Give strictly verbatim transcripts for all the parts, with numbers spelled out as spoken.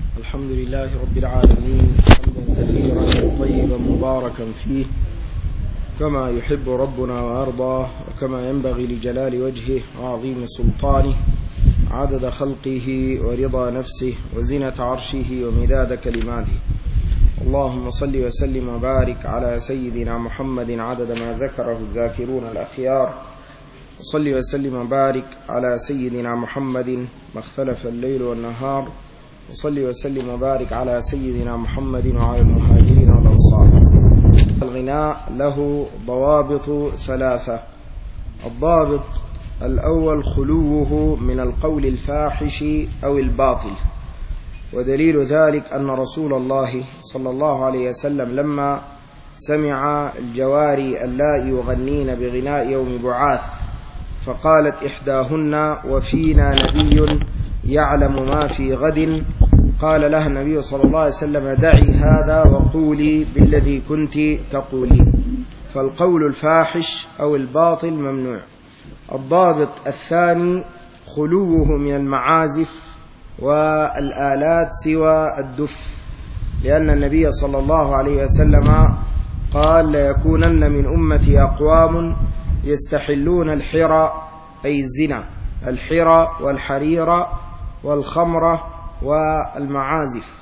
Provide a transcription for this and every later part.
الحمد لله رب العالمين حمدا كثيرا طيبا مباركا فيه كما يحب ربنا ويرضاه وكما ينبغي لجلال وجهه وعظيم سلطانه عدد خلقه ورضا نفسه وزنة عرشه ومداد كلماته. اللهم صل وسلم وبارك على سيدنا محمد عدد ما ذكره الذاكرون الأخيار، وصل وسلم وبارك على سيدنا محمد ما اختلف الليل والنهار، وصل وسلم وبارك على سيدنا محمد وعلى المهاجرين والأنصار. الغناء له ضوابط ثلاثة. الضابط الأول خلوه من القول الفاحش أو الباطل، ودليل ذلك أن رسول الله صلى الله عليه وسلم لما سمع الجواري اللائي يغنين بغناء يوم بعاث فقالت إحداهن وفينا نبي يعلم ما في غد، قال لها النبي صلى الله عليه وسلم دعي هذا وقولي بالذي كنت تقولين. فالقول الفاحش أو الباطل ممنوع. الضابط الثاني خلوه من المعازف والآلات سوى الدف، لأن النبي صلى الله عليه وسلم قال ليكونن من أمتي أقوام يستحلون الحرى أي الزنا، الحرى والحرير والخمر والمعازف.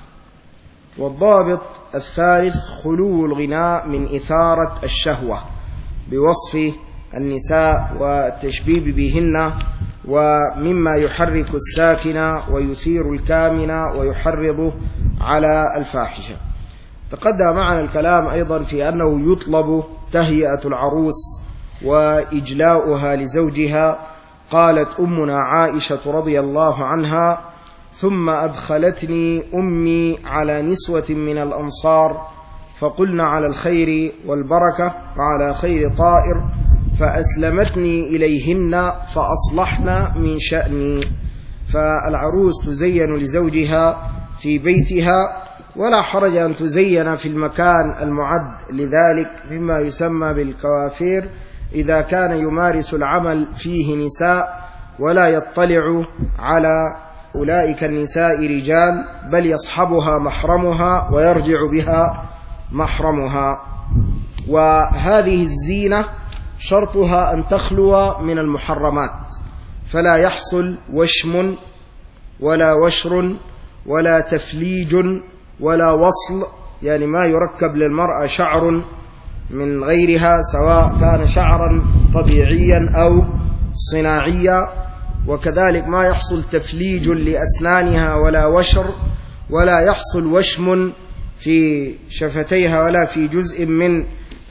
والضابط الثالث خلو الغناء من إثارة الشهوة بوصف النساء والتشبيب بهن، ومما يحرك الساكن ويثير الكامن ويحرض على الفاحشة. تقدم معنا الكلام أيضا في أنه يطلب تهيئة العروس وإجلاؤها لزوجها. قالت أمنا عائشة رضي الله عنها ثم أدخلتني أمي على نسوة من الأنصار فقلنا على الخير والبركة وعلى خير طائر فأسلمتني إليهن فأصلحن من شأني. فالعروس تزين لزوجها في بيتها، ولا حرج أن تزين في المكان المعد لذلك مما يسمى بالكوافير إذا كان يمارس العمل فيه نساء ولا يطلع على أولئك النساء رجال، بل يصحبها محرمها ويرجع بها محرمها. وهذه الزينة شرطها أن تخلو من المحرمات، فلا يحصل وشم ولا وشر ولا تفليج ولا وصل، يعني ما يركب للمرأة شعر من غيرها سواء كان شعرا طبيعيا أو صناعيا، وكذلك ما يحصل تفليج لأسنانها ولا وشر، ولا يحصل وشم في شفتيها ولا في جزء من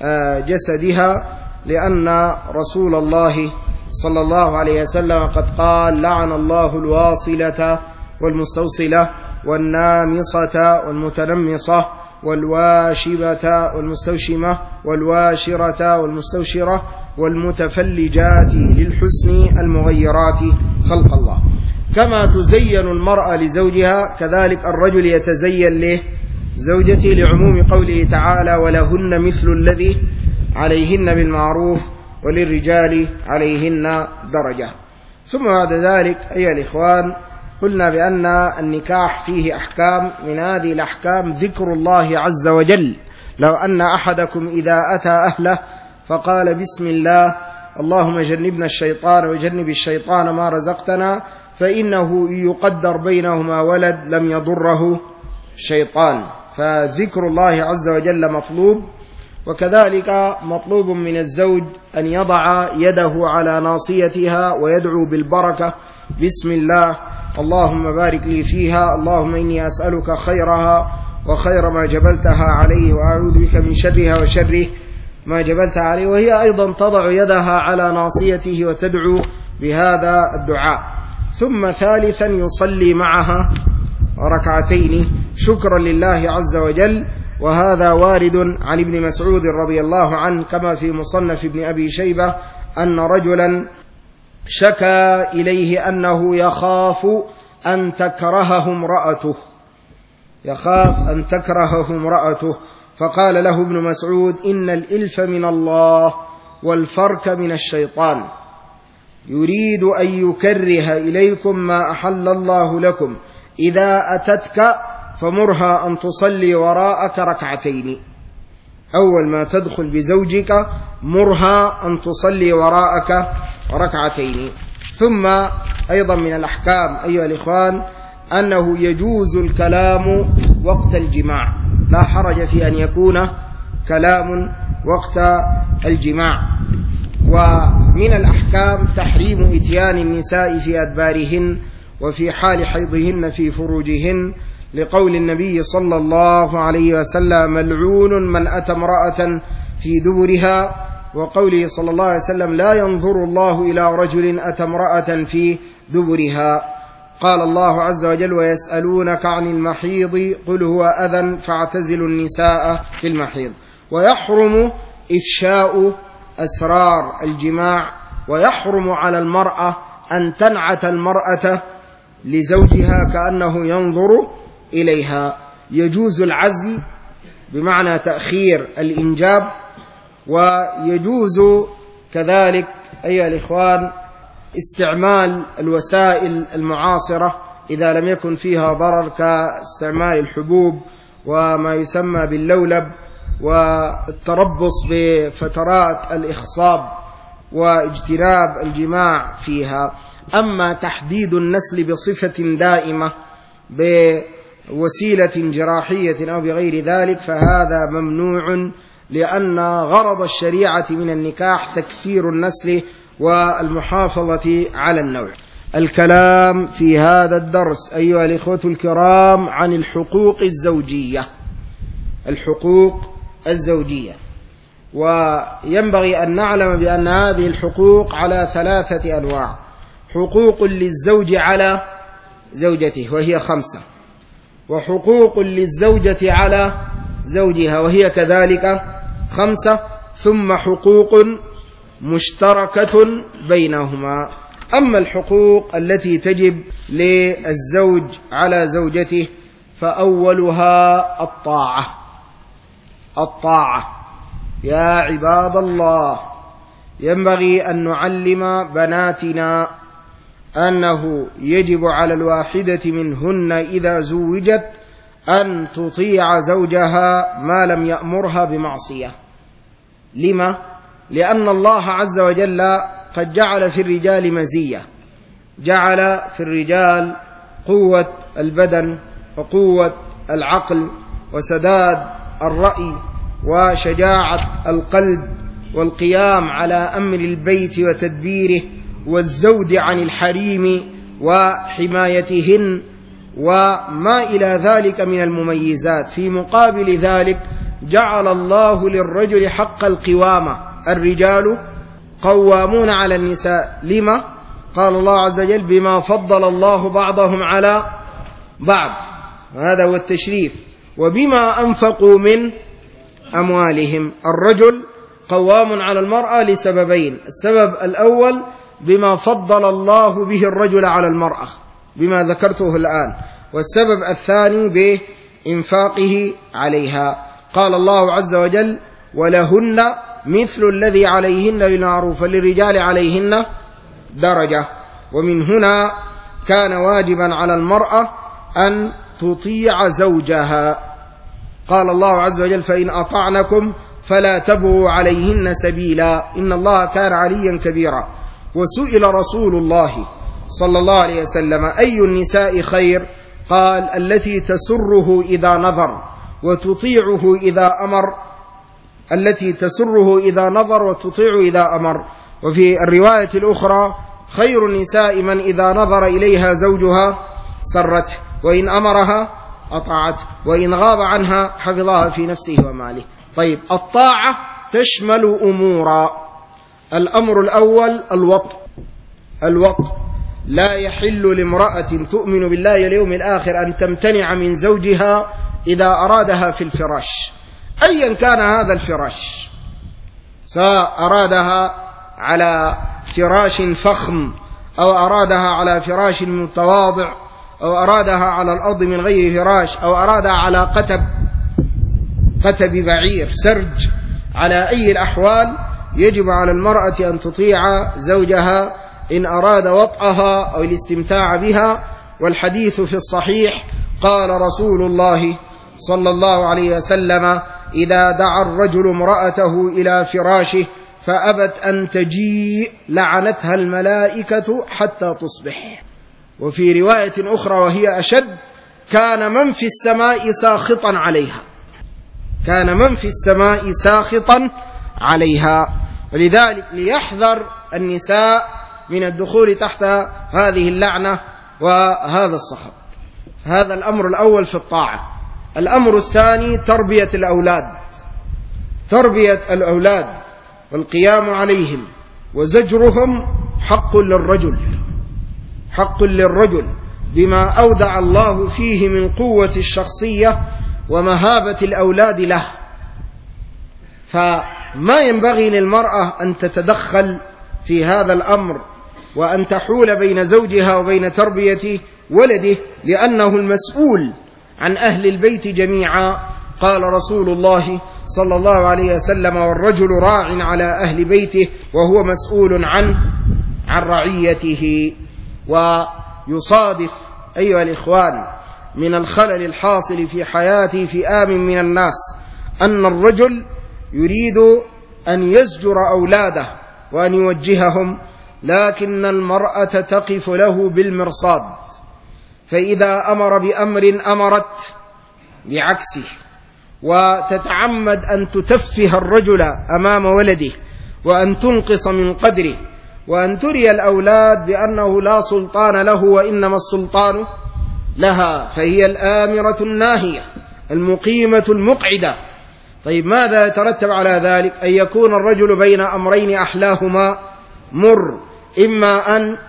جسدها، لأن رسول الله صلى الله عليه وسلم قد قال لعن الله الواصلة والمستوصلة والنامصة والمتنمصة والواشبة والمستوشمة والواشرة والمستوشرة والمتفلجات للحسن المغيرات خلق الله. كما تزين المرأة لزوجها كذلك الرجل يتزين لزوجته، لعموم قوله تعالى ولهن مثل الذي عليهن بالمعروف وللرجال عليهن درجة. ثم بعد ذلك أيها الإخوان قلنا بأن النكاح فيه أحكام، من هذه الأحكام ذكر الله عز وجل. لو أن أحدكم إذا أتى أهله فقال بسم الله اللهم جنبنا الشيطان وجنب الشيطان ما رزقتنا، فإنه يقدر بينهما ولد لم يضره شيطان. فذكر الله عز وجل مطلوب. وكذلك مطلوب من الزوج أن يضع يده على ناصيتها ويدعو بالبركة، بسم الله اللهم بارك لي فيها، اللهم إني أسألك خيرها وخير ما جبلتها عليه وأعوذ بك من شرها وشر ما جبلتها عليه. وهي أيضا تضع يدها على ناصيته وتدعو بهذا الدعاء. ثم ثالثا يصلي معها ركعتين شكرا لله عز وجل. وهذا وارد عن ابن مسعود رضي الله عنه كما في مصنف ابن أبي شيبة أن رجلا شكى إليه أنه يخاف أن تكرهه امرأته، يخاف أن تكرهه امرأته، فقال له ابن مسعود إن الإلف من الله والفرك من الشيطان، يريد أن يكره إليكم ما أحل الله لكم، إذا أتتك فمرها أن تصلي وراءك ركعتين. أول ما تدخل بزوجك مرها أن تصلي وراءك ركعتين. ثم أيضا من الأحكام أيها الإخوان أنه يجوز الكلام وقت الجماع، لا حرج في أن يكون كلام وقت الجماع. ومن الأحكام تحريم إتيان النساء في أدبارهن وفي حال حيضهن في فروجهن، لقول النبي صلى الله عليه وسلم ملعون من أتى امرأة في دبرها، وقوله صلى الله عليه وسلم لا ينظر الله إلى رجل أتى امرأة في دبرها. قال الله عز وجل ويسألونك عن المحيض قل هو أذى فاعتزلوا النساء في المحيض. ويحرم إفشاء أسرار الجماع، ويحرم على المرأة أن تنعت المرأة لزوجها كأنه ينظر إليها. يجوز العزل بمعنى تأخير الإنجاب، ويجوز كذلك أيها الإخوان استعمال الوسائل المعاصرة إذا لم يكن فيها ضرر، كاستعمال الحبوب وما يسمى باللولب، والتربص بفترات الإخصاب، واجتناب الجماع فيها. أما تحديد النسل بصفة دائمة بوسيلة جراحية أو بغير ذلك فهذا ممنوع، لأن غرض الشريعة من النكاح تكثير النسل والمحافظة على النوع. الكلام في هذا الدرس أيها الإخوة الكرام عن الحقوق الزوجية. الحقوق الزوجية، وينبغي أن نعلم بأن هذه الحقوق على ثلاثة أنواع: حقوق للزوج على زوجته وهي خمسة، وحقوق للزوجة على زوجها وهي كذلك خمسة، ثم حقوق مشتركة بينهما. أما الحقوق التي تجب للزوج على زوجته فأولها الطاعة. الطاعة يا عباد الله، ينبغي أن نعلم بناتنا أنه يجب على الواحدة منهن إذا زوجت أن تطيع زوجها ما لم يأمرها بمعصية. لما؟ لأن الله عز وجل قد جعل في الرجال مزية، جعل في الرجال قوة البدن وقوة العقل وسداد الرأي وشجاعة القلب والقيام على أمر البيت وتدبيره والزود عن الحريم وحمايتهن وما إلى ذلك من المميزات. في مقابل ذلك جعل الله للرجل حق القوامة، الرجال قوامون على النساء. لما؟ قال الله عز وجل بما فضل الله بعضهم على بعض، وهذا هو التشريف، وبما أنفقوا من أموالهم. الرجل قوام على المرأة لسببين: السبب الأول بما فضل الله به الرجل على المرأة بما ذكرته الآن، والسبب الثاني بإنفاقه عليها. قال الله عز وجل ولهن مثل الذي عليهن بالمعروف وللرجال عليهن درجة. ومن هنا كان واجبا على المرأة أن تطيع زوجها. قال الله عز وجل فإن أطعنكم فلا تبغوا عليهن سبيلا إن الله كان عليا كبيرا. وسئل رسول الله صلى الله عليه وسلم أي النساء خير؟ قال التي تسره إذا نظر وتطيعه إذا أمر، التي تسره إذا نظر وتطيع إذا أمر. وفي الرواية الأخرى خير النساء من إذا نظر إليها زوجها سرته، وإن أمرها أطاعته، وإن غاب عنها حفظها في نفسه وماله. طيب، الطاعة تشمل أمورا. الأمر الأول الوطء. الوطء لا يحل لامرأة تؤمن بالله واليوم الآخر أن تمتنع من زوجها إذا أرادها في الفراش، أيا كان هذا الفراش، سواء أرادها على فراش فخم أو أرادها على فراش متواضع أو أرادها على الأرض من غير فراش أو أرادها على قتب قتب بعير سرج. على أي الأحوال يجب على المرأة أن تطيع زوجها إن أراد وطئها أو الاستمتاع بها. والحديث في الصحيح قال رسول الله صلى الله عليه وسلم: إذا دعا الرجل امرأته إلى فراشه فأبت أن تجيء لعنتها الملائكة حتى تصبح. وفي رواية أخرى وهي أشد: كان من في السماء ساخطا عليها كان من في السماء ساخطا عليها. ولذلك ليحذر النساء من الدخول تحت هذه اللعنة وهذا السخط. هذا الأمر الأول في الطاعة. الأمر الثاني تربية الأولاد تربية الأولاد والقيام عليهم وزجرهم حق للرجل حق للرجل بما أودع الله فيه من قوة الشخصية ومهابة الأولاد له. فما ينبغي للمرأة أن تتدخل في هذا الأمر وأن تحول بين زوجها وبين تربية ولده، لأنه المسؤول عن أهل البيت جميعا. قال رسول الله صلى الله عليه وسلم: والرجل راع على أهل بيته وهو مسؤول عن عن رعيته. ويصادف أيها الإخوان من الخلل الحاصل في حياة فئام من الناس أن الرجل يريد أن يزجر أولاده وأن يوجههم، لكن المرأة تقف له بالمرصاد، فإذا أمر بأمر أمرت بعكسه، وتتعمد أن تتفه الرجل أمام ولده وأن تنقص من قدره وأن تري الأولاد بأنه لا سلطان له وإنما السلطان لها، فهي الآمرة الناهية المقيمة المقعدة. طيب ماذا يترتب على ذلك؟ أن يكون الرجل بين أمرين أحلاهما مر: إما أن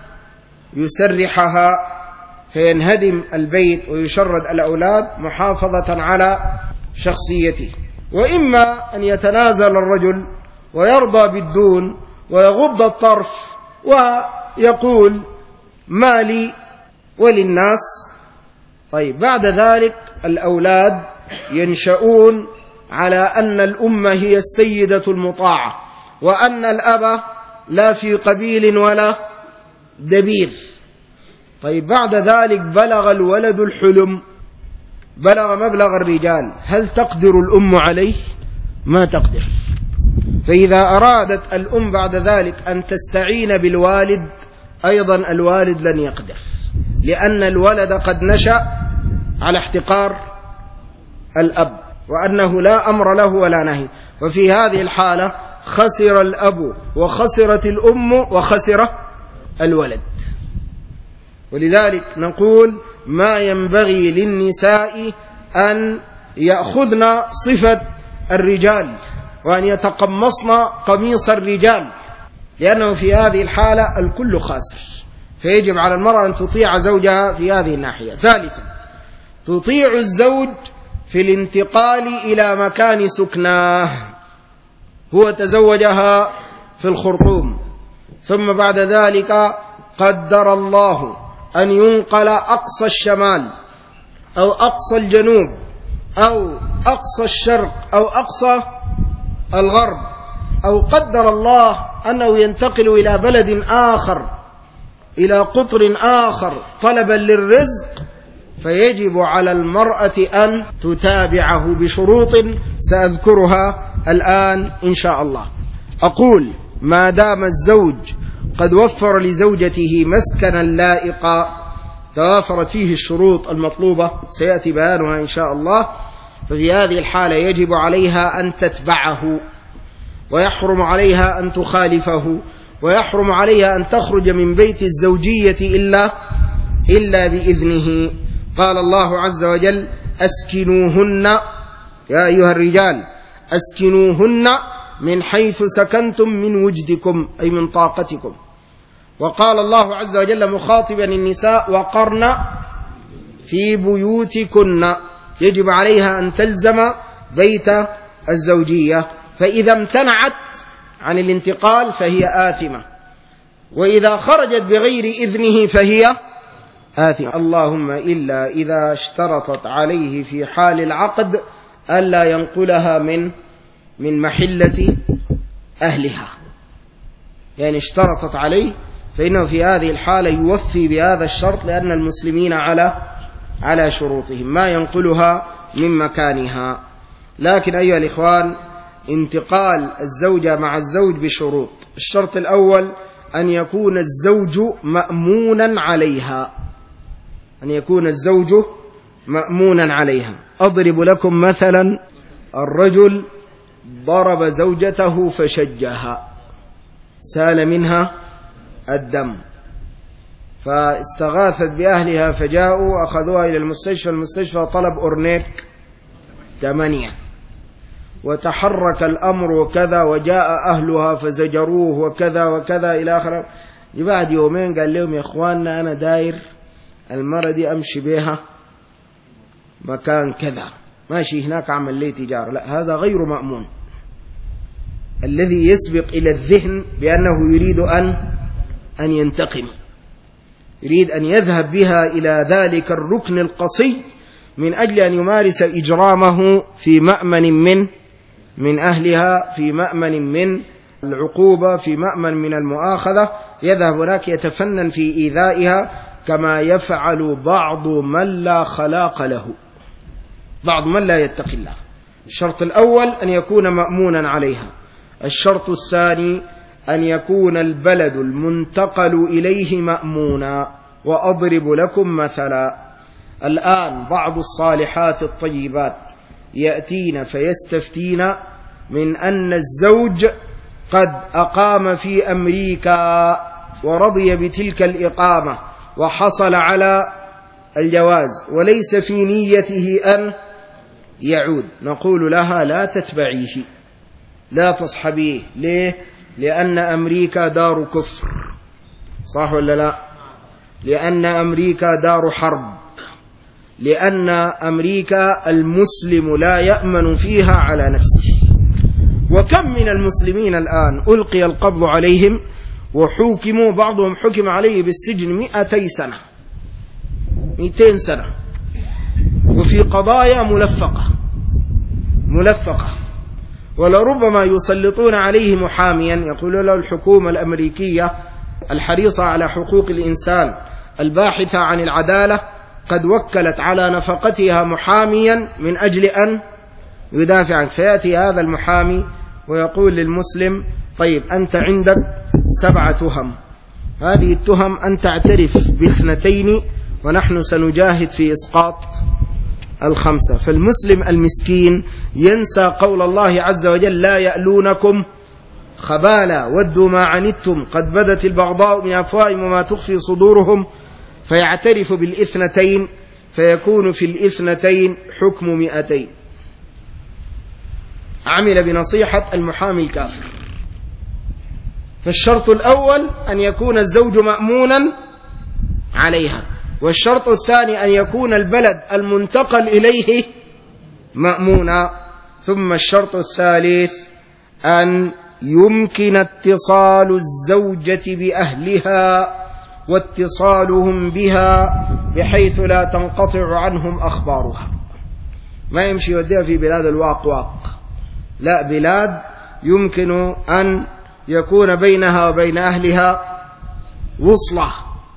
يسرحها فينهدم البيت ويشرد الأولاد محافظة على شخصيته، وإما أن يتنازل الرجل ويرضى بالدون ويغض الطرف ويقول ما لي وللناس. طيب بعد ذلك الأولاد ينشؤون على أن الأمة هي السيدة المطاعة، وأن الأب لا في قبيل ولا دبير. طيب بعد ذلك بلغ الولد الحلم، بلغ مبلغ الرجال، هل تقدر الأم عليه؟ ما تقدر. فإذا أرادت الأم بعد ذلك أن تستعين بالوالد أيضا الوالد لن يقدر، لأن الولد قد نشأ على احتقار الأب وأنه لا أمر له ولا نهي. وفي هذه الحالة خسر الأب وخسرت الأم وخسر الولد. ولذلك نقول ما ينبغي للنساء أن يأخذن صفة الرجال وأن يتقمصن قميص الرجال، لأنه في هذه الحالة الكل خاسر. فيجب على المرأة أن تطيع زوجها في هذه الناحية. ثالثا تطيع الزوج في الانتقال إلى مكان سكناه. هو تزوجها في الخرطوم، ثم بعد ذلك قدر الله أن ينقل أقصى الشمال أو أقصى الجنوب أو أقصى الشرق أو أقصى الغرب، أو قدر الله أنه ينتقل إلى بلد آخر، إلى قطر آخر طلبا للرزق، فيجب على المرأة أن تتابعه بشروط سأذكرها الآن إن شاء الله. أقول ما دام الزوج قد وفر لزوجته مسكنا لائقا توافرت فيه الشروط المطلوبة سيأتي بيانها إن شاء الله، ففي هذه الحالة يجب عليها أن تتبعه، ويحرم عليها أن تخالفه، ويحرم عليها أن تخرج من بيت الزوجية إلا إلا بإذنه. قال الله عز وجل: أسكنوهن يا أيها الرجال أسكنوهن من حيث سكنتم من وجدكم، أي من طاقتكم. وقال الله عز وجل مخاطبا النساء: وقرن في بيوتكن. يجب عليها أن تلزم بيت الزوجية، فإذا امتنعت عن الانتقال فهي آثمة، وإذا خرجت بغير إذنه فهي آثمة، اللهم إلا إذا اشترطت عليه في حال العقد ألا ينقلها من من محلة أهلها، يعني اشترطت عليه فإنه في هذه الحالة يوفي بهذا الشرط، لأن المسلمين على على شروطهم، ما ينقلها من مكانها. لكن أيها الإخوان، انتقال الزوجة مع الزوج بشروط. الشرط الأول أن يكون الزوج مأمونا عليها، أن يكون الزوج مأمونا عليها. أضرب لكم مثلا: الرجل ضرب زوجته فشجها، سال منها الدم، فاستغاثت بأهلها فجاءوا وأخذوها إلى المستشفى. المستشفى طلب أورنيك ثمانية، وتحرك الأمر وكذا، وجاء أهلها فزجروه وكذا وكذا إلى آخره. بعد يومين قال لهم: يا إخواننا أنا داير المرة دي أمشي بها مكان كذا، ماشي هناك عمل لي تجارة. لا، هذا غير مأمون. الذي يسبق إلى الذهن بأنه يريد أن أن ينتقم، يريد أن يذهب بها إلى ذلك الركن القصي من أجل أن يمارس إجرامه في مأمن من من أهلها، في مأمن من العقوبة، في مأمن من المؤاخذة. يذهب هناك يتفنن في إيذائها كما يفعل بعض من لا خلاق له، بعض من لا يتقي الله. الشرط الأول أن يكون مأمونا عليها. الشرط الثاني أن يكون البلد المنتقل إليه مأمونا. وأضرب لكم مثلا: الآن بعض الصالحات الطيبات يأتين فيستفتين من أن الزوج قد أقام في أمريكا ورضي بتلك الإقامة وحصل على الجواز، وليس في نيته أن يعود. نقول لها: لا تتبعيه، لا تصحبيه. ليه؟ لأن أمريكا دار كفر، صح ولا لا؟ لأن أمريكا دار حرب، لأن أمريكا المسلم لا يأمن فيها على نفسه. وكم من المسلمين الآن ألقي القبض عليهم وحوكموا، بعضهم حكم عليه بالسجن مئتي سنة، مئتين سنة، وفي قضايا ملفقة ملفقة ولربما يسلطون عليه محاميا. يقول له الحكومة الأمريكية الحريصة على حقوق الإنسان الباحثة عن العدالة قد وكلت على نفقتها محاميا من أجل أن يدافع عنه. فيأتي هذا المحامي ويقول للمسلم: طيب أنت عندك سبع تهم، هذه التهم أن تعترف باثنتين ونحن سنجاهد في إسقاط الخمسة. فالمسلم المسكين ينسى قول الله عز وجل: لا يألونكم خبالا ودوا ما عنتم قد بدت البغضاء من أفواههم وما تخفي صدورهم، فيعترف بالإثنتين فيكون في الإثنتين حكم مئتين. عمل بنصيحة المحامي الكافر. فالشرط الأول أن يكون الزوج مأمونا عليها، والشرط الثاني أن يكون البلد المنتقل إليه مأمونا، ثم الشرط الثالث أن يمكن اتصال الزوجة بأهلها واتصالهم بها بحيث لا تنقطع عنهم أخبارها. ما يمشي يوديها في بلاد الواق واق، لا، بلاد يمكن أن يكون بينها وبين أهلها وصلة،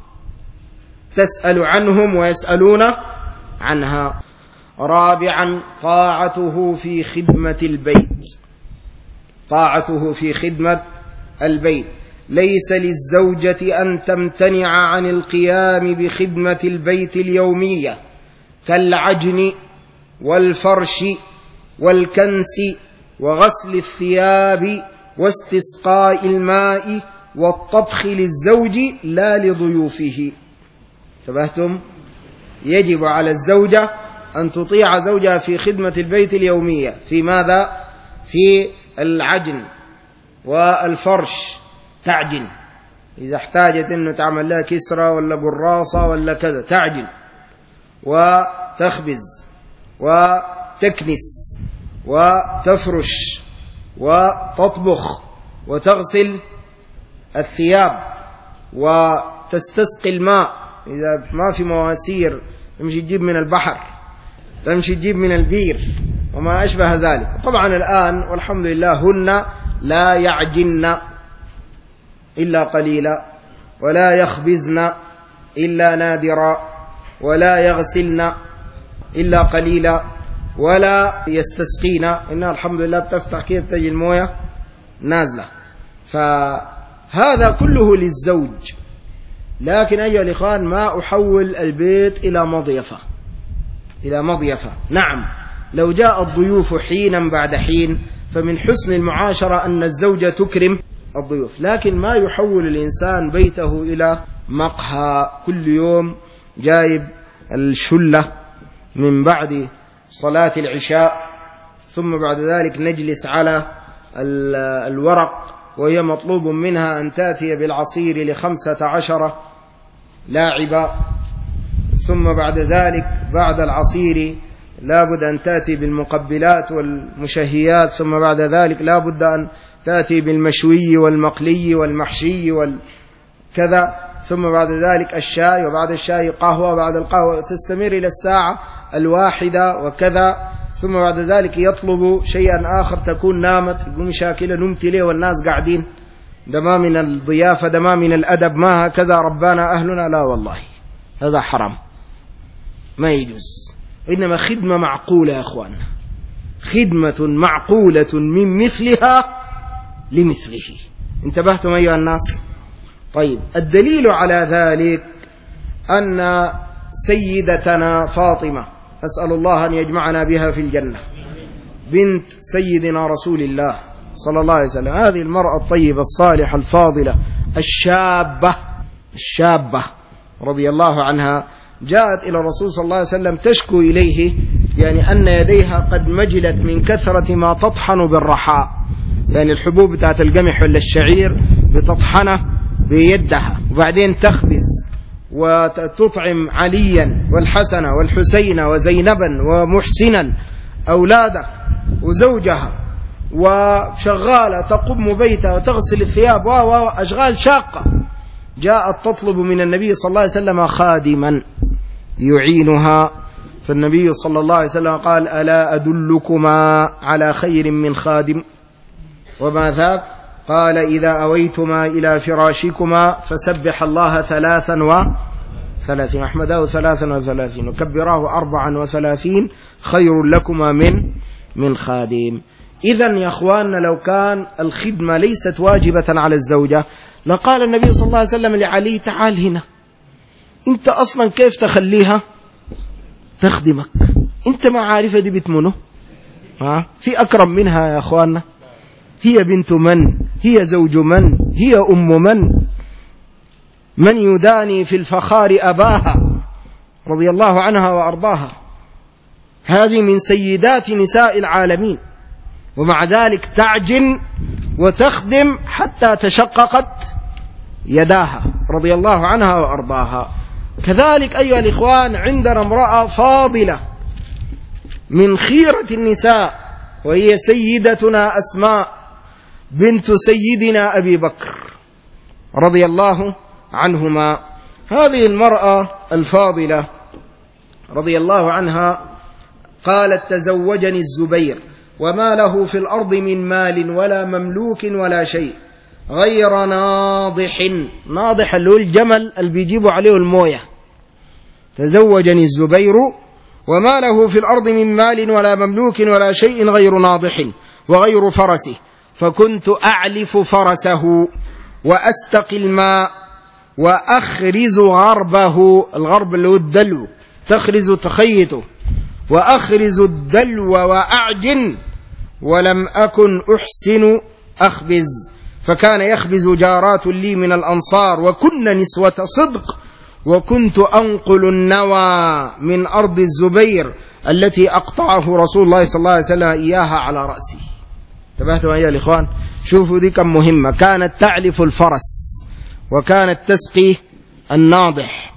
تسأل عنهم ويسألون عنها. رابعا: طاعته في خدمة البيت، طاعته في خدمة البيت. ليس للزوجة أن تمتنع عن القيام بخدمة البيت اليومية كالعجن والفرش والكنس وغسل الثياب واستسقاء الماء والطبخ للزوج لا لضيوفه. انتبهتم؟ يجب على الزوجة أن تطيع زوجها في خدمة البيت اليومية. في ماذا؟ في العجن والفرش، تعجن إذا احتاجت أنه تعمل لها كسرة ولا براصة ولا كذا، تعجن وتخبز وتكنس وتفرش وتطبخ وتغسل الثياب وتستسقي الماء. إذا ما في مواسير تمشي تجيب من البحر، تمشي تجيب من البير وما أشبه ذلك. طبعا الآن والحمد لله هن لا يعجن إلا قليلا ولا يخبزن إلا نادرا ولا يغسلن إلا قليلا ولا يستسقين. إنها الحمد لله بتفتح كيف تجي الموية نازلة. فهذا كله للزوج. لكن أيها الإخوان ما أحول البيت إلى مضيفة إلى مضيفة. نعم لو جاء الضيوف حينا بعد حين فمن حسن المعاشرة أن الزوجة تكرم الضيوف، لكن ما يحول الإنسان بيته إلى مقهى كل يوم جايب الشلة من بعد صلاة العشاء ثم بعد ذلك نجلس على الورق وهي مطلوب منها أن تأتي بالعصير لخمسة عشر لاعبا، ثم بعد ذلك بعد العصير لابد أن تأتي بالمقبلات والمشهيات، ثم بعد ذلك لابد أن تأتي بالمشوي والمقلي والمحشي والكذا، ثم بعد ذلك الشاي، وبعد الشاي قهوة، وبعد القهوة تستمر إلى الساعة الواحدة وكذا، ثم بعد ذلك يطلب شيئا آخر تكون نامت، يقوم شاكلة نمت ليه والناس قاعدين. ده ما من الضيافة، ده ما من الأدب، ما هكذا ربنا أهلنا. لا والله هذا حرام ما يجوز. إنما خدمة معقولة يا أخوان، خدمة معقولة من مثلها لمثله. انتبهتم أيها الناس؟ طيب الدليل على ذلك أن سيدتنا فاطمة أسأل الله أن يجمعنا بها في الجنة بنت سيدنا رسول الله صلى الله عليه وسلم، هذه المرأة الطيبة الصالحة الفاضلة الشابة الشابة رضي الله عنها، جاءت إلى الرسول صلى الله عليه وسلم تشكو إليه يعني أن يديها قد مجلت من كثرة ما تطحن بالرحاء، يعني الحبوب بتاعت القمح ولا الشعير بتطحنه بيدها وبعدين تخبز وتطعم عليا والحسن والحسين وزينبا ومحسنا أولاده وزوجها، وشغالة تقوم بيتها وتغسل الثياب وأشغال شاقة. جاءت تطلب من النبي صلى الله عليه وسلم خادما يعينها، فالنبي صلى الله عليه وسلم قال ألا أدلكما على خير من خادم؟ وما ذاك؟ قال إذا أويتما إلى فراشكما فسبح الله ثلاثا وثلاثين، أحمده ثلاثا وثلاثين، وكبراه أربعا وثلاثين، خير لكما من من خادم. إذن يا أخواننا لو كان الخدمة ليست واجبة على الزوجة لقال النبي صلى الله عليه وسلم لعلي تعال هنا، أنت أصلا كيف تخليها تخدمك؟ أنت ما عارفة دي بتمنه؟ ها؟ في أكرم منها يا أخواننا؟ هي بنت من؟ هي زوج من؟ هي أم من؟ من يداني في الفخار أباها رضي الله عنها وأرضاها. هذه من سيدات نساء العالمين، ومع ذلك تعجن وتخدم حتى تشققت يداها رضي الله عنها وأرضاها. كذلك أيها الإخوان عندنا امرأة فاضلة من خيرة النساء وهي سيدتنا أسماء بنت سيدنا أبي بكر رضي الله عنهما. هذه المرأة الفاضلة رضي الله عنها قالت تزوجني الزبير وما له في الأرض من مال ولا مملوك ولا شيء غير ناضح. ناضح اللي هو الجمل اللي بيجيبوا عليه المويه. تزوجني الزبير وما له في الأرض من مال ولا مملوك ولا شيء غير ناضح وغير فرسه، فكنت أعلف فرسه وأستقي الماء وأخرز غربه. الغرب اللي هو الدلو، تخرز تخيته، وأخرز الدلو وأعجن، ولم أكن أحسن أخبز. فكان يخبز جارات لي من الأنصار وكن نسوة صدق، وكنت أنقل النوى من أرض الزبير التي أقطعه رسول الله صلى الله عليه وسلم إياها على رأسي. انتبهتوا أيها الإخوان؟ شوفوا دي كم مهمة. كانت تعلف الفرس، وكانت تسقي الناضح،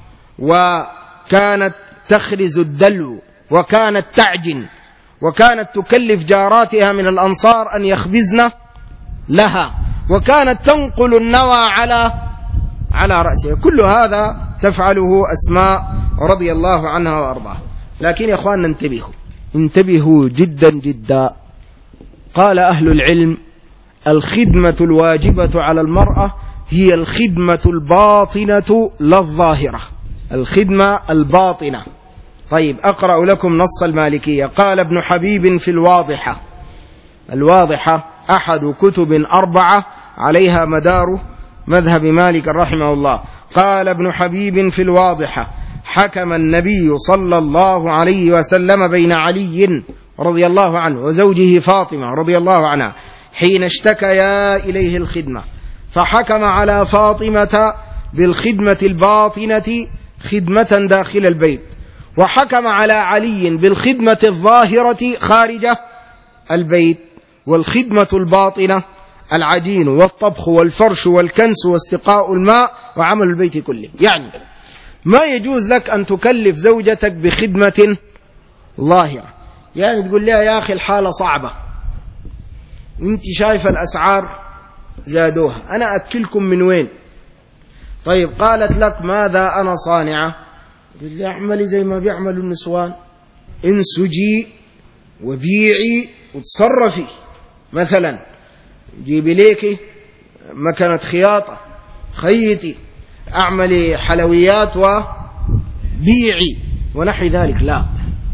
وكانت تخرز الدلو، وكانت تعجن، وكانت تكلف جاراتها من الأنصار أن يخبزن لها، وكانت تنقل النوى على على رأسها. كل هذا تفعله أسماء رضي الله عنها وأرضاها. لكن يا أخواننا انتبهوا انتبهوا جدا جدا. قال أهل العلم الخدمة الواجبة على المرأة هي الخدمة الباطنة لا الظاهرة. الخدمة الباطنة. طيب أقرأ لكم نص المالكية. قال ابن حبيب في الواضحة، الواضحة أحد كتب أربعة عليها مدار مذهب مالك رحمه الله. قال ابن حبيب في الواضحة: حكم النبي صلى الله عليه وسلم بين علي رضي الله عنه وزوجه فاطمة رضي الله عنها حين اشتكيا إليه الخدمة، فحكم على فاطمة بالخدمة الباطنة خدمة داخل البيت، وحكم على علي بالخدمة الظاهرة خارج البيت. والخدمة الباطنة العجين والطبخ والفرش والكنس واستقاء الماء وعمل البيت كله. يعني ما يجوز لك أن تكلف زوجتك بخدمة ظاهرة، يعني تقول لها يا أخي الحالة صعبة، انت شايفة الأسعار زادوها، أنا أكلكم من وين؟ طيب قالت لك ماذا أنا صانعة؟ قل لي اعملي زي ما بيعملوا النسوان، انسجي وبيعي وتصرفي. مثلا جيبي ليكي مكنة خياطة، خيتي، اعملي حلويات وبيعي ونحو ذلك. لا،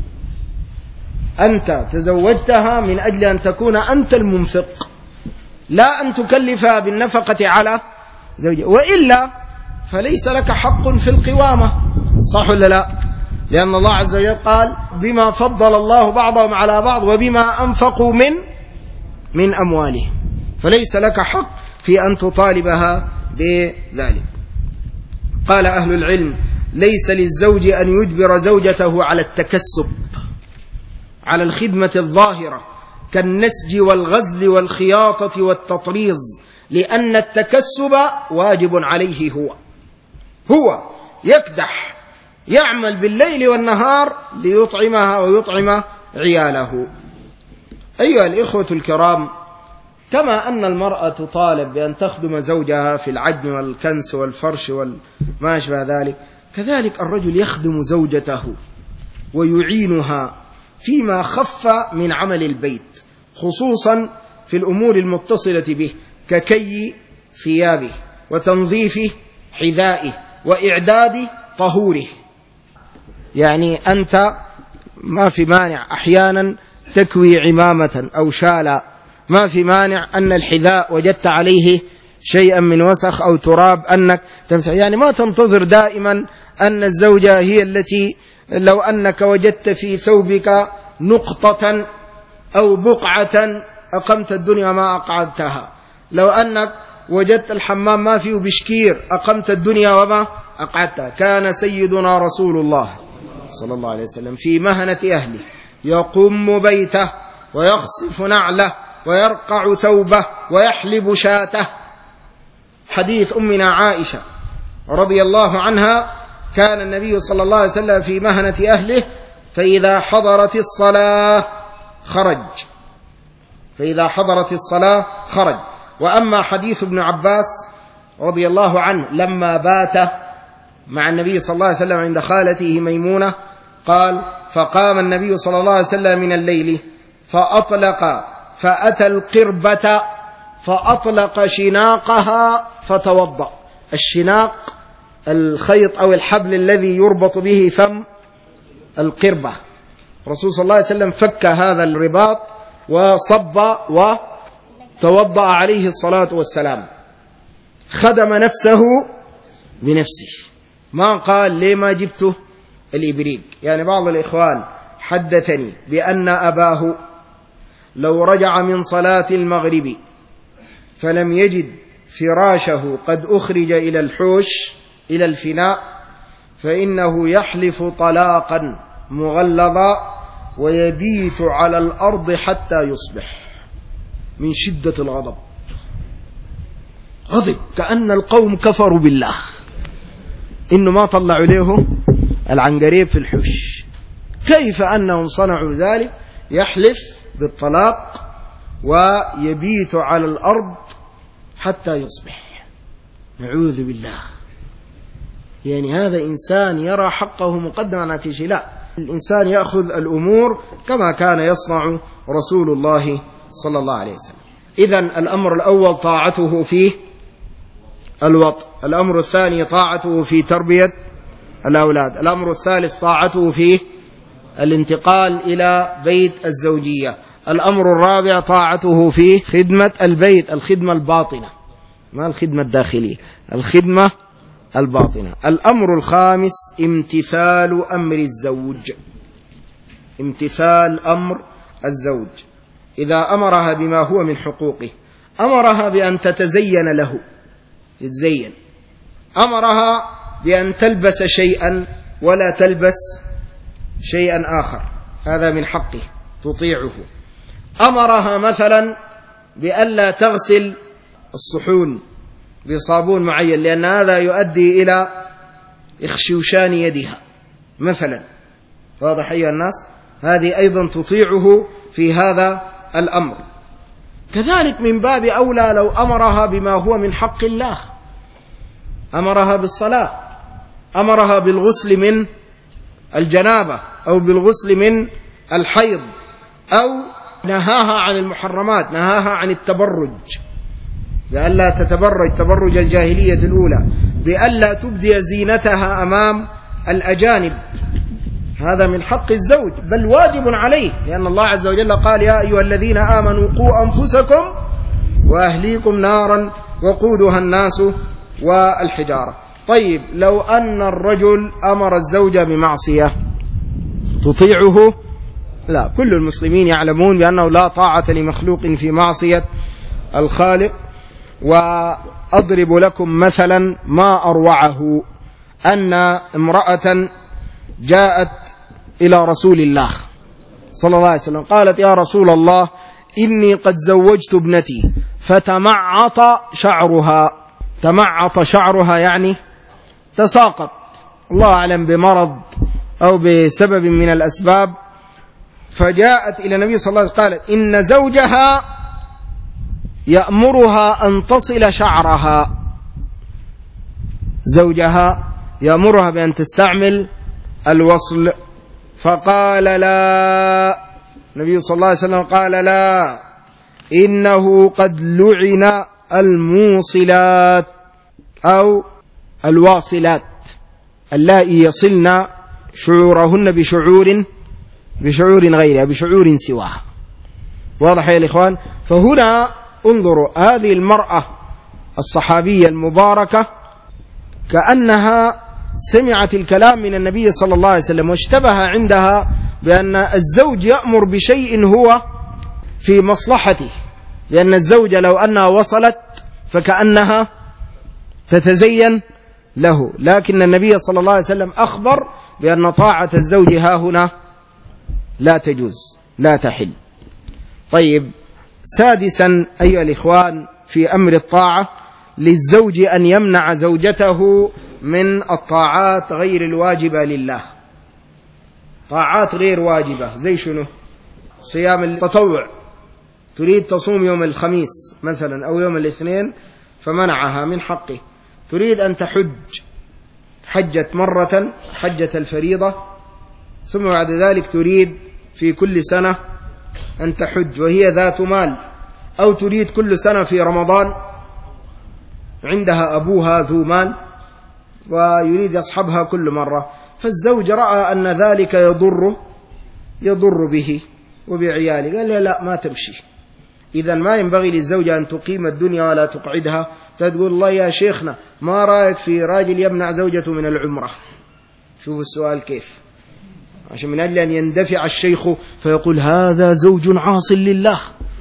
أنت تزوجتها من أجل أن تكون أنت المنفق، لا أن تكلفها بالنفقة على زوجها، وإلا فليس لك حق في القوامة. صح ولا لا؟ لأن الله عز وجل قال بما فضل الله بعضهم على بعض وبما أنفقوا من من أموالهم، فليس لك حق في أن تطالبها بذلك. قال أهل العلم: ليس للزوج أن يجبر زوجته على التكسب، على الخدمة الظاهرة كالنسج والغزل والخياطة والتطريز، لأن التكسب واجب عليه. هو هو يكدح يعمل بالليل والنهار ليطعمها ويطعم عياله. أيها الإخوة الكرام، كما أن المرأة تطالب بأن تخدم زوجها في العجن والكنس والفرش وما أشبه ذلك، كذلك الرجل يخدم زوجته ويعينها فيما خف من عمل البيت، خصوصا في الأمور المتصلة به ككي ثيابه وتنظيف حذائه وإعداد طهوره. يعني أنت ما في مانع أحيانا تكوي عمامة أو شالا، ما في مانع أن الحذاء وجدت عليه شيئا من وسخ أو تراب أنك تمسح، يعني ما تنتظر دائما أن الزوجة هي التي لو أنك وجدت في ثوبك نقطة أو بقعة أقمت الدنيا ما أقعدتها، لو أنك وجدت الحمام ما فيه بشكير أقمت الدنيا وما أقعدتها. كان سيدنا رسول الله صلى الله عليه وسلم في مهنة أهله يقوم بيته ويخصف نعله ويرقع ثوبه ويحلب شاته. حديث أمنا عائشة رضي الله عنها: كان النبي صلى الله عليه وسلم في مهنة أهله فإذا حضرت الصلاة خرج، فإذا حضرت الصلاة خرج. وأما حديث ابن عباس رضي الله عنه لما بات مع النبي صلى الله عليه وسلم عند خالته ميمونة، قال: فقام النبي صلى الله عليه وسلم من الليل فأطلق فأتى القربة فأطلق شناقها فتوضأ. الشناق الخيط أو الحبل الذي يربط به فم القربة. الرسول صلى الله عليه وسلم فك هذا الرباط وصب وتوضأ عليه الصلاة والسلام، خدم نفسه بنفسه، ما قال ليه ما جبته الإبريق. يعني بعض الإخوان حدثني بأن أباه لو رجع من صلاة المغرب فلم يجد فراشه قد أخرج إلى الحوش إلى الفناء فإنه يحلف طلاقا مغلظا ويبيت على الأرض حتى يصبح من شدة الغضب. غضب كأن القوم كفروا بالله إنه ما طلعوا له العنقريب في الحوش. كيف أنهم صنعوا ذلك؟ يحلف بالطلاق ويبيت على الأرض حتى يصبح. نعوذ بالله. يعني هذا إنسان يرى حقه مقدما على كل شيء. لا، الإنسان يأخذ الأمور كما كان يصنع رسول الله صلى الله عليه وسلم. إذن الأمر الأول طاعته في الوطء، الأمر الثاني طاعته في تربية الأولاد. الأمر الثالث طاعته في الانتقال إلى بيت الزوجية. الأمر الرابع طاعته في خدمة البيت، الخدمة الباطنة، ما الخدمة الداخلية، الخدمة الباطنة. الأمر الخامس امتثال أمر الزوج، امتثال أمر الزوج. إذا أمرها بما هو من حقوقه، أمرها بأن تتزين له تتزين، أمرها بأن تلبس شيئا ولا تلبس شيئا آخر، هذا من حقه تطيعه. أمرها مثلا بألا تغسل الصحون بصابون معين لأن هذا يؤدي إلى إخشوشان يدها مثلا، واضح أيها الناس؟ هذه أيضا تطيعه في هذا الأمر. كذلك من باب أولى لو أمرها بما هو من حق الله، أمرها بالصلاة، أمرها بالغسل من الجنابة أو بالغسل من الحيض، أو نهاها عن المحرمات، نهاها عن التبرج بألا تتبرج تبرج الجاهلية الأولى، بألا تبدي زينتها أمام الأجانب، هذا من حق الزوج بل واجب عليه، لأن الله عز وجل قال يا أيها الذين آمنوا قوا أنفسكم وأهليكم نارا وقودها الناس والحجارة. طيب لو أن الرجل أمر الزوجة بمعصية تطيعه؟ لا، كل المسلمين يعلمون بأنه لا طاعة لمخلوق في معصية الخالق. وأضرب لكم مثلا ما أروعه، أن امرأة جاءت إلى رسول الله صلى الله عليه وسلم قالت يا رسول الله إني قد زوجت ابنتي فتمعط شعرها، تمعط شعرها يعني تساقط، الله أعلم بمرض أو بسبب من الأسباب، فجاءت إلى النبي صلى الله عليه وسلم قالت إن زوجها يأمرها أن تصل شعرها، زوجها يأمرها بأن تستعمل الوصل، فقال لا، النبي صلى الله عليه وسلم قال لا، إنه قد لعن الموصلات أو الواصلات اللائي يصلن شعورهن بشعور بشعور غيرها بشعور سواها، واضح يا الإخوان؟ فهنا انظروا هذه المرأة الصحابية المباركة كأنها سمعت الكلام من النبي صلى الله عليه وسلم، واشتبه عندها بأن الزوج يأمر بشيء هو في مصلحته، لأن الزوجة لو أنها وصلت فكأنها تتزين له، لكن النبي صلى الله عليه وسلم أخبر بأن طاعة الزوج ها هنا لا تجوز لا تحل. طيب سادسا أيها الإخوان في أمر الطاعة، للزوج أن يمنع زوجته من الطاعات غير الواجبة لله، طاعات غير واجبة زي شنو؟ صيام التطوع، تريد تصوم يوم الخميس مثلا أو يوم الاثنين فمنعها من حقه، تريد أن تحج حجت مرة حجة الفريضة ثم بعد ذلك تريد في كل سنة أن تحج وهي ذات مال، أو تريد كل سنة في رمضان عندها أبوها ذو مال ويريد يصحبها كل مرة، فالزوج رأى أن ذلك يضر يضر به وبعياله، قال لا, لا ما تمشي. إذا ما ينبغي للزوجة أن تقيم الدنيا ولا تقعدها، تقول الله يا شيخنا ما رأيك في راجل يمنع زوجته من العمرة؟ شوف السؤال كيف، عشان من أجل أن يندفع الشيخ فيقول هذا زوج عاص لله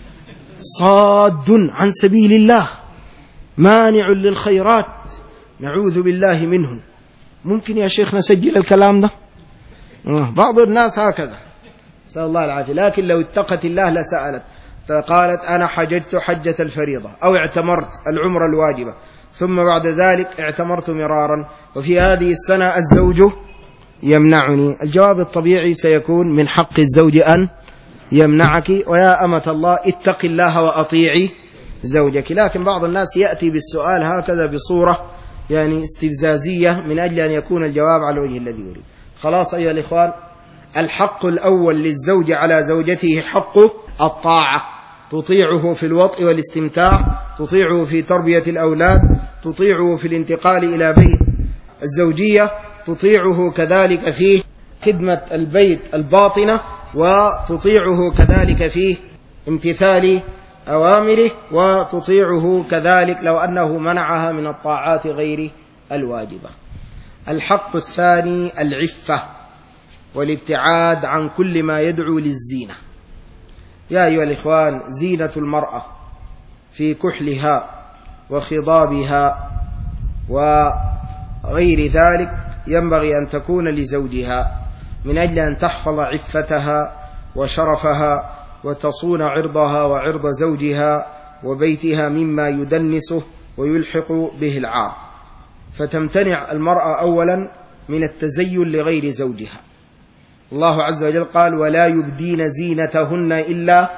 صاد عن سبيل الله مانع للخيرات نعوذ بالله منه. ممكن يا شيخ نسجل الكلام ده؟ بعض الناس هكذا نسأل الله العافية، لكن لو اتقت الله لسألت، قالت أنا حججت حجة الفريضة أو اعتمرت العمرة الواجبة ثم بعد ذلك اعتمرت مرارا وفي هذه السنة الزوج يمنعني، الجواب الطبيعي سيكون من حق الزوج أن يمنعك، ويا أمة الله اتق الله وأطيعي زوجك. لكن بعض الناس يأتي بالسؤال هكذا بصورة يعني استفزازية من أجل أن يكون الجواب على الوجه الذي يريد. خلاص أيها الإخوان، الحق الأول للزوج على زوجته حق الطاعة، تطيعه في الوطء والاستمتاع، تطيعه في تربية الأولاد، تطيعه في الانتقال إلى بيت الزوجية، تطيعه كذلك فيه خدمة البيت الباطنة، وتطيعه كذلك فيه امتثال أوامره، وتطيعه كذلك لو أنه منعها من الطاعات غير الواجبة. الحق الثاني العفة والابتعاد عن كل ما يدعو للزينة. يا أيها الإخوان، زينة المرأة في كحلها وخضابها وغير ذلك ينبغي أن تكون لزوجها من أجل أن تحفظ عفتها وشرفها وتصون عرضها وعرض زوجها وبيتها مما يدنسه ويلحق به العار. فتمتنع المرأة أولا من التزين لغير زوجها. الله عز وجل قال: ولا يبدين زينتهن إلا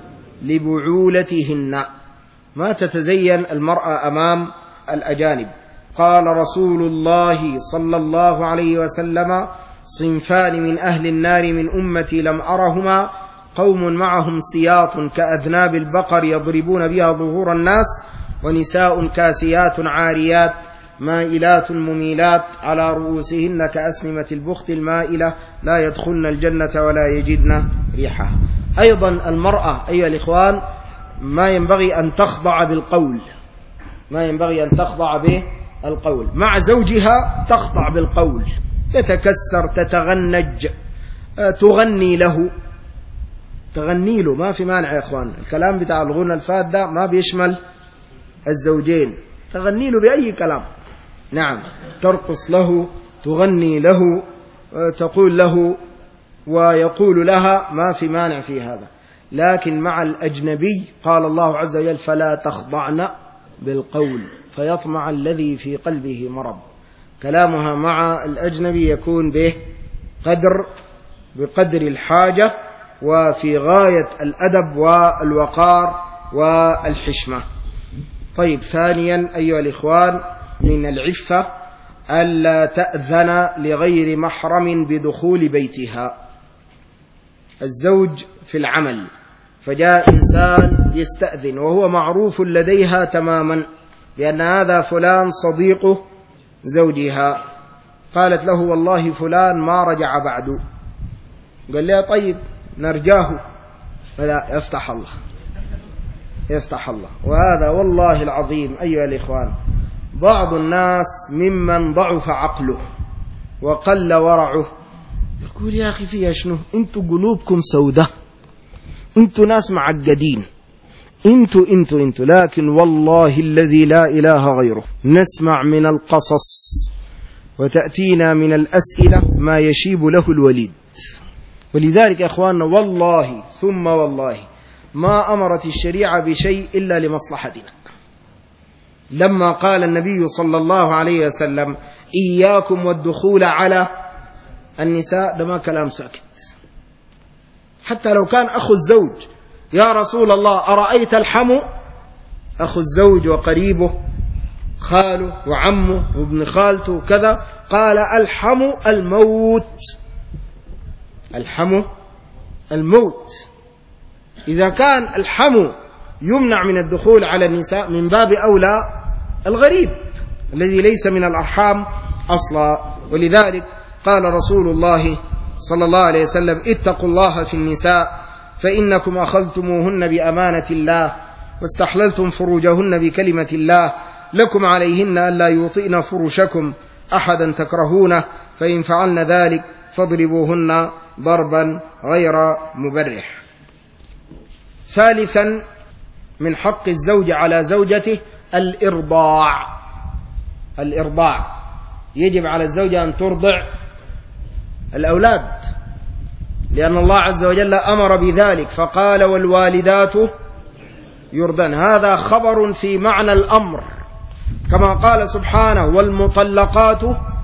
لبعولتهن. ما تتزين المرأة أمام الأجانب. قال رسول الله صلى الله عليه وسلم: صنفان من أهل النار من أمتي لم أرهما، قوم معهم سياط كأذناب البقر يضربون بها ظهور الناس، ونساء كاسيات عاريات مائلات مميلات على رؤوسهن كأسنمة البخت المائلة لا يدخلن الجنة ولا يجدن ريحها. أيضا المرأة أيها الإخوان ما ينبغي أن تخضع بالقول، ما ينبغي أن تخضع به القول. مع زوجها تخضع بالقول، تتكسر، تتغنج، تغني له، تغني له، ما في مانع يا إخوان. الكلام بتاع الغنى الفات ده ما بيشمل الزوجين، تغني له بأي كلام. نعم، ترقص له، تغني له، تقول له ويقول لها، ما في مانع في هذا. لكن مع الأجنبي قال الله عز وجل: فلا تخضعن بالقول فيطمع الذي في قلبه مرض. كلامها مع الأجنبي يكون به قدر بقدر الحاجة وفي غاية الأدب والوقار والحشمة. طيب، ثانيا أيها الإخوان من العفة ألا تأذن لغير محرم بدخول بيتها. الزوج في العمل فجاء إنسان يستأذن وهو معروف لديها تماما بأن هذا فلان صديق زوجها، قالت له: والله فلان ما رجع بعد. قال لها: طيب نرجاه. فلا، يفتح الله، يفتح الله. وهذا والله العظيم أيها الإخوان بعض الناس ممن ضعف عقله وقل ورعه يقول: يا أخي فيها شنو؟ انتوا قلوبكم سودة، انتوا ناس معقدين، انتوا انتوا انتوا لكن والله الذي لا إله غيره نسمع من القصص وتأتينا من الأسئلة ما يشيب له الوليد. ولذلك يا أخواننا والله ثم والله ما أمرت الشريعة بشيء إلا لمصلحتنا. لما قال النبي صلى الله عليه وسلم: إياكم والدخول على النساء، ده ما كلام ساكت. حتى لو كان أخو الزوج: يا رسول الله أرأيت الحمو، أخو الزوج وقريبه، خاله وعمه وابن خالته كذا، قال: الحمو الموت، الحمو الموت. إذا كان الحمو يمنع من الدخول على النساء، من باب أولى الغريب الذي ليس من الأرحام أصلا. ولذلك قال رسول الله صلى الله عليه وسلم: اتقوا الله في النساء فإنكم أخذتموهن بأمانة الله واستحللتم فروجهن بكلمة الله، لكم عليهن ألا يوطئن فرشكم أحدا تكرهونه، فإن فعلن ذلك فاضربوهن ضربا غير مبرح. ثالثا من حق الزوج على زوجته الإرضاع. الإرضاع يجب على الزوجة أن ترضع الأولاد، لأن الله عز وجل أمر بذلك فقال: والوالدات يرضعن. هذا خبر في معنى الأمر، كما قال سبحانه: والمطلقات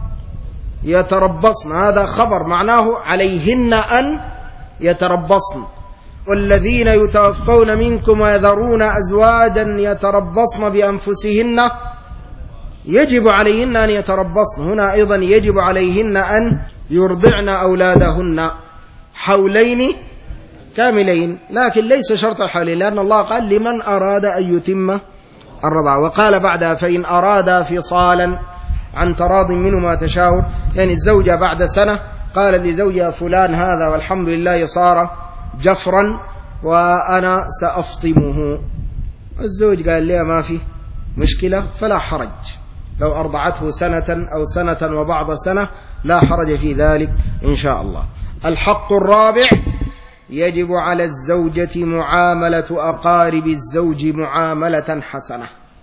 يتربصن. هذا خبر معناه عليهن أن يتربصن. والذين يتوفون منكم ويذرون أزواجا يتربصن بأنفسهن يجب عليهن أن يتربصن. هنا أيضا يجب عليهن أن يرضعن أولادهن حولين كاملين، لكن ليس شرط الحولين، لأن الله قال: لمن أراد أن يتم الرضاعة. وقال بعدها: فإن أرادا فصالا عن تراض منهما تشاور. يعني الزوجة بعد سنة قال لزوجها فلان هذا والحمد لله صار جفرا وأنا سأفطمه. الزوج قال لي ما في مشكلة فلا حرج، لو أرضعته سنة أو سنة وبعض سنة لا حرج في ذلك إن شاء الله. الحق الرابع: يجب على الزوجة معاملة أقارب الزوج معاملة حسنة،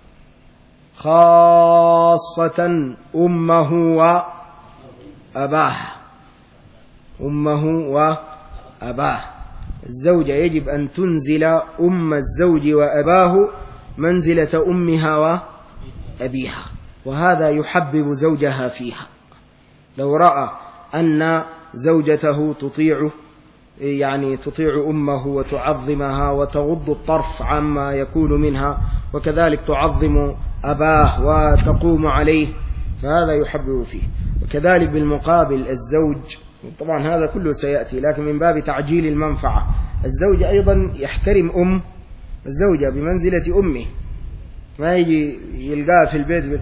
خاصة أمه وأباه. أمه وأباه، الزوجة يجب أن تنزل أم الزوج وأباه منزلة أمها وأبيها، وهذا يحبب زوجها فيها. لو رأى أن زوجته تطيع يعني تطيع أمه وتعظمها وتغض الطرف عما يكون منها، وكذلك تعظم أباه وتقوم عليه، فهذا يحبب فيه. وكذلك بالمقابل الزوج، طبعا هذا كله سيأتي لكن من باب تعجيل المنفعة، الزوج أيضا يحترم أم الزوجة بمنزلة أمه، ما يجي يلقاه في البيت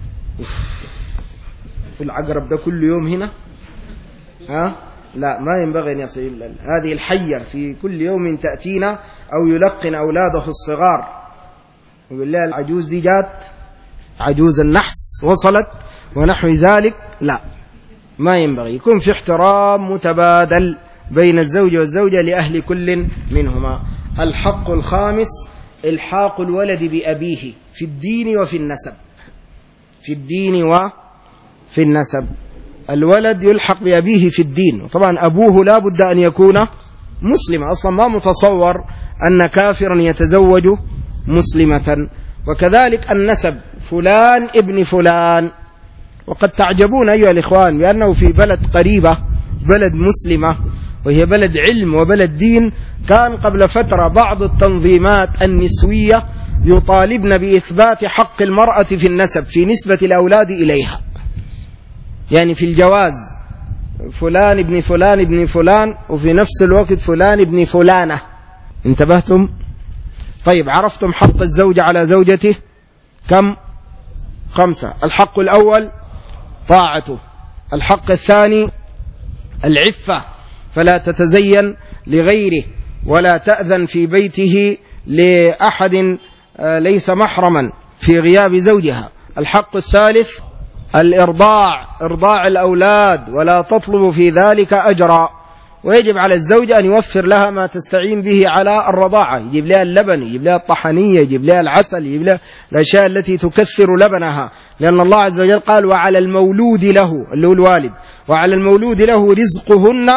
والعقرب ده كل يوم هنا، ها لا، ما ينبغي أن يصل. هذه الحية في كل يوم تأتينا، أو يلقن أولاده الصغار يقول لها العجوز دي جات، عجوز النحس وصلت ونحو ذلك، لا، ما ينبغي. يكون في احترام متبادل بين الزوج والزوجة لأهل كل منهما. الحق الخامس: إلحاق الولد بأبيه في الدين وفي النسب. في الدين وفي النسب، الولد يلحق بأبيه في الدين، وطبعا أبوه لا بد أن يكون مسلما، أصلا ما متصور أن كافرا يتزوج مسلمة. وكذلك النسب، فلان ابن فلان. وقد تعجبون أيها الإخوان بأنه في بلد قريبة، بلد مسلمة وهي بلد علم وبلد دين، كان قبل فترة بعض التنظيمات النسوية يطالبن بإثبات حق المرأة في النسب في نسبة الأولاد إليها، يعني في الجواز فلان ابن فلان ابن فلان، وفي نفس الوقت فلان ابن فلانة. انتبهتم؟ طيب، عرفتم حق الزوج على زوجته كم؟ خمسة. الحق الأول طاعته، الحق الثاني العفة، فلا تتزين لغيره ولا تأذن في بيته لأحد ليس محرما في غياب زوجها. الحق الثالث الإرضاع، إرضاع الأولاد، ولا تطلب في ذلك أجرا، ويجب على الزوج أن يوفر لها ما تستعين به على الرضاعة، يجيب لها اللبن، يجيب لها الطحنية، يجيب لها العسل، يجيب لها الأشياء التي تكثر لبنها، لأن الله عز وجل قال: وعلى المولود له، اللي هو الوالد، وعلى المولود له رزقهن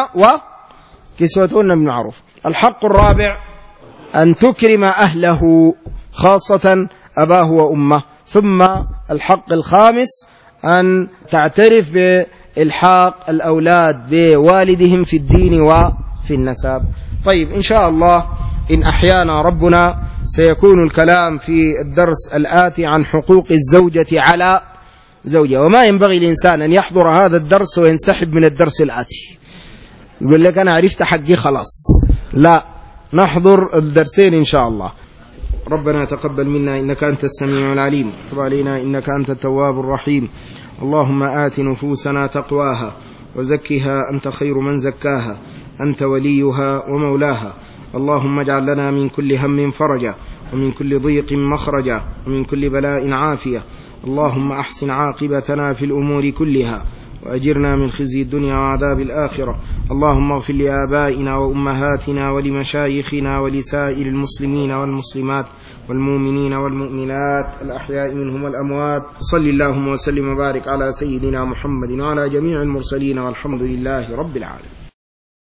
وكسوتهن بالمعروف. الحق الرابع أن تكرم أهله، خاصة أباه وأمه. ثم الحق الخامس أن تعترف بإلحاق الأولاد بوالدهم في الدين وفي النسب. طيب، إن شاء الله إن أحيانا ربنا سيكون الكلام في الدرس الآتي عن حقوق الزوجة على زوجها، وما ينبغي الإنسان أن يحضر هذا الدرس وينسحب من الدرس الآتي يقول لك أنا عرفت حقي خلاص، لا، نحضر الدرسين إن شاء الله. ربنا تقبل منا إنك أنت السميع العليم، تب علينا إنك أنت التواب الرحيم. اللهم آت نفوسنا تقواها وزكها أنت خير من زكاها، أنت وليها ومولاها. اللهم اجعل لنا من كل هم فرجا، ومن كل ضيق مخرجا، ومن كل بلاء عافية. اللهم أحسن عاقبتنا في الأمور كلها، وأجرنا من خزي الدنيا وعذاب الآخرة. اللهم اغفر لآبائنا وأمهاتنا ولمشايخنا ولسائر المسلمين والمسلمات والمؤمنين والمؤمنات الأحياء منهم والأموات. صل اللهم وسلم وبارك على سيدنا محمد وعلى جميع المرسلين، والحمد لله رب العالمين.